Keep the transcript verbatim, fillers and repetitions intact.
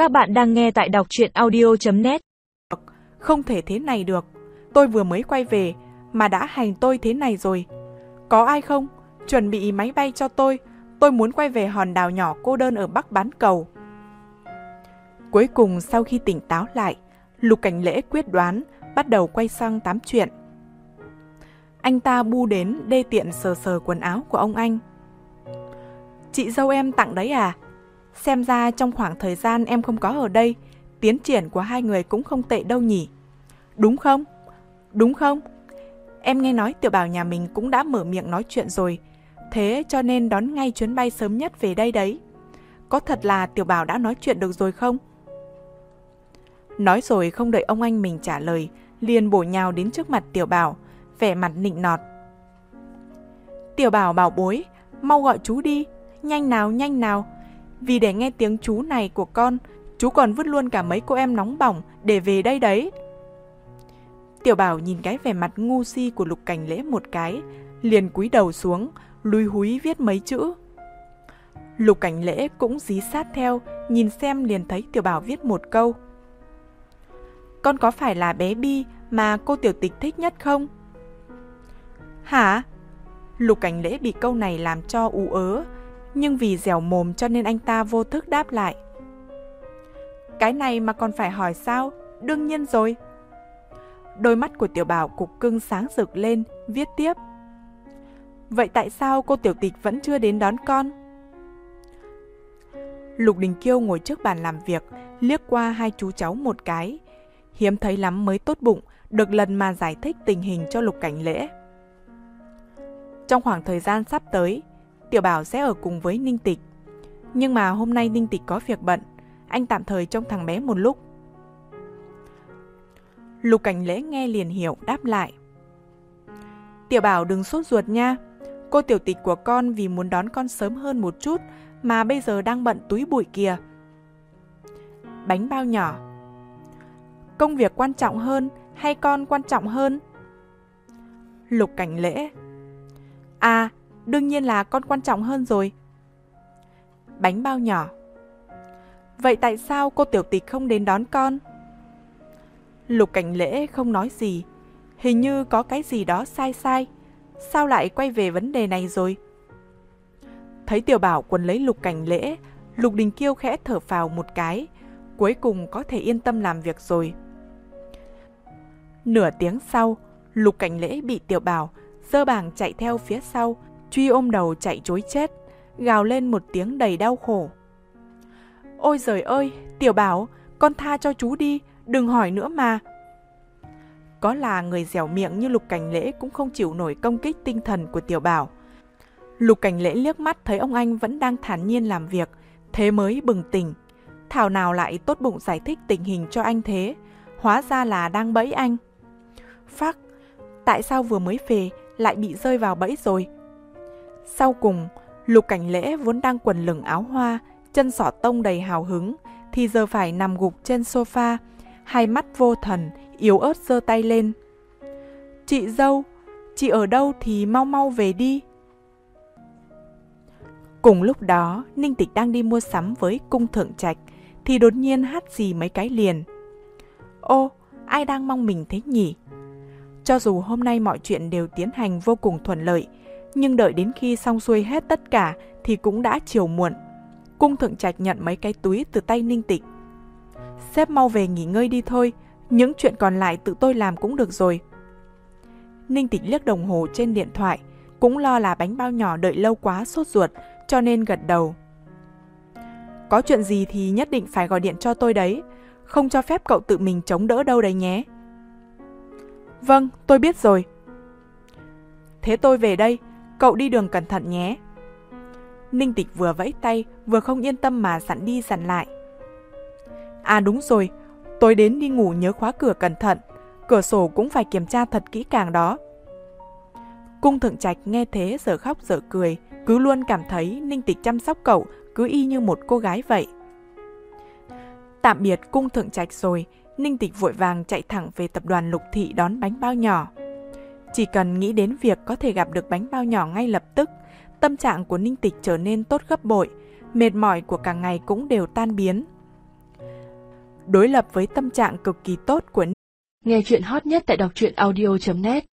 Các bạn đang nghe tại đọc truyện audio chấm net. Không thể thế này được. Tôi vừa mới quay về mà đã hành tôi thế này rồi. Có ai không? Chuẩn bị máy bay cho tôi. Tôi muốn quay về hòn đảo nhỏ cô đơn ở Bắc bán cầu. Cuối cùng sau khi tỉnh táo lại, Lục Cảnh Lễ quyết đoán bắt đầu quay sang tám chuyện. Anh ta bu đến đê tiện sờ sờ quần áo của ông anh. Chị dâu em tặng đấy à? Xem ra trong khoảng thời gian em không có ở đây, tiến triển của hai người cũng không tệ đâu nhỉ. Đúng không? Đúng không? Em nghe nói Tiểu Bảo nhà mình cũng đã mở miệng nói chuyện rồi, thế cho nên đón ngay chuyến bay sớm nhất về đây đấy. Có thật là Tiểu Bảo đã nói chuyện được rồi không? Nói rồi không đợi ông anh mình trả lời, liền bổ nhào đến trước mặt Tiểu Bảo, vẻ mặt nịnh nọt. Tiểu Bảo bảo bối, mau gọi chú đi, nhanh nào nhanh nào. Vì để nghe tiếng chú này của con, chú còn vứt luôn cả mấy cô em nóng bỏng để về đây đấy. Tiểu Bảo nhìn cái vẻ mặt ngu si của Lục Cảnh Lễ một cái, liền cúi đầu xuống, lúi húi viết mấy chữ. Lục Cảnh Lễ cũng dí sát theo, nhìn xem liền thấy Tiểu Bảo viết một câu. Con có phải là bé Bi mà cô tiểu tịch thích nhất không? Hả? Lục Cảnh Lễ bị câu này làm cho ú ớ, nhưng vì dẻo mồm cho nên anh ta vô thức đáp lại. Cái này mà còn phải hỏi sao? Đương nhiên rồi. Đôi mắt của Tiểu Bảo cục cưng sáng rực lên, viết tiếp. Vậy tại sao cô tiểu tịch vẫn chưa đến đón con? Lục Đình Kiêu ngồi trước bàn làm việc, liếc qua hai chú cháu một cái. Hiếm thấy lắm mới tốt bụng, được lần mà giải thích tình hình cho Lục Cảnh Lễ. Trong khoảng thời gian sắp tới, Tiểu Bảo sẽ ở cùng với Ninh Tịch. Nhưng mà hôm nay Ninh Tịch có việc bận, anh tạm thời trông thằng bé một lúc. Lục Cảnh Lễ nghe liền hiểu, đáp lại. Tiểu Bảo đừng sốt ruột nha. Cô tiểu tịch của con vì muốn đón con sớm hơn một chút mà bây giờ đang bận túi bụi kìa. Bánh bao nhỏ. Công việc quan trọng hơn hay con quan trọng hơn? Lục Cảnh Lễ. À, đương nhiên là con quan trọng hơn rồi. Bánh bao nhỏ. Vậy tại sao cô tiểu tịch không đến đón con? Lục Cảnh Lễ không nói gì. Hình như có cái gì đó sai sai. Sao lại quay về vấn đề này rồi? Thấy Tiểu Bảo quấn lấy Lục Cảnh Lễ, Lục Đình Kiêu khẽ thở phào một cái. Cuối cùng có thể yên tâm làm việc rồi. Nửa tiếng sau, Lục Cảnh Lễ bị Tiểu Bảo giơ bảng chạy theo phía sau, truy ôm đầu chạy trối chết, gào lên một tiếng đầy đau khổ. Ôi giời ơi, Tiểu Bảo, con tha cho chú đi, đừng hỏi nữa mà. Có là người dẻo miệng như Lục Cảnh Lễ cũng không chịu nổi công kích tinh thần của Tiểu Bảo. Lục Cảnh Lễ liếc mắt thấy ông anh vẫn đang thản nhiên làm việc, thế mới bừng tỉnh. Thảo nào lại tốt bụng giải thích tình hình cho anh thế, hóa ra là đang bẫy anh. Phắc, tại sao vừa mới về lại bị rơi vào bẫy rồi? Sau cùng, Lục Cảnh Lễ vốn đang quần lửng áo hoa, chân xỏ tông đầy hào hứng, thì giờ phải nằm gục trên sofa, hai mắt vô thần, yếu ớt giơ tay lên. Chị dâu, chị ở đâu thì mau mau về đi. Cùng lúc đó, Ninh Tịch đang đi mua sắm với Cung Thượng Trạch, thì đột nhiên hắt xì mấy cái liền. Ô, ai đang mong mình thế nhỉ? Cho dù hôm nay mọi chuyện đều tiến hành vô cùng thuận lợi, nhưng đợi đến khi xong xuôi hết tất cả thì cũng đã chiều muộn. Cung Thượng Trạch nhận mấy cái túi từ tay Ninh Tịch. Sếp mau về nghỉ ngơi đi thôi, những chuyện còn lại tự tôi làm cũng được rồi. Ninh Tịch liếc đồng hồ trên điện thoại, cũng lo là bánh bao nhỏ đợi lâu quá sốt ruột, cho nên gật đầu. Có chuyện gì thì nhất định phải gọi điện cho tôi đấy, không cho phép cậu tự mình chống đỡ đâu đấy nhé. Vâng, tôi biết rồi. Thế tôi về đây, cậu đi đường cẩn thận nhé. Ninh Tịch vừa vẫy tay, vừa không yên tâm mà dặn đi dặn lại. À đúng rồi, tối đến đi ngủ nhớ khóa cửa cẩn thận, cửa sổ cũng phải kiểm tra thật kỹ càng đó. Cung Thượng Trạch nghe thế giờ khóc giờ cười, cứ luôn cảm thấy Ninh Tịch chăm sóc cậu cứ y như một cô gái vậy. Tạm biệt Cung Thượng Trạch rồi, Ninh Tịch vội vàng chạy thẳng về tập đoàn Lục Thị đón bánh bao nhỏ. Chỉ cần nghĩ đến việc có thể gặp được bánh bao nhỏ ngay lập tức, tâm trạng của Ninh Tịch trở nên tốt gấp bội, mệt mỏi của cả ngày cũng đều tan biến. đối lập với tâm trạng cực kỳ tốt của Nick. Nghe chuyện hot nhất tại đọc truyện audio chấm net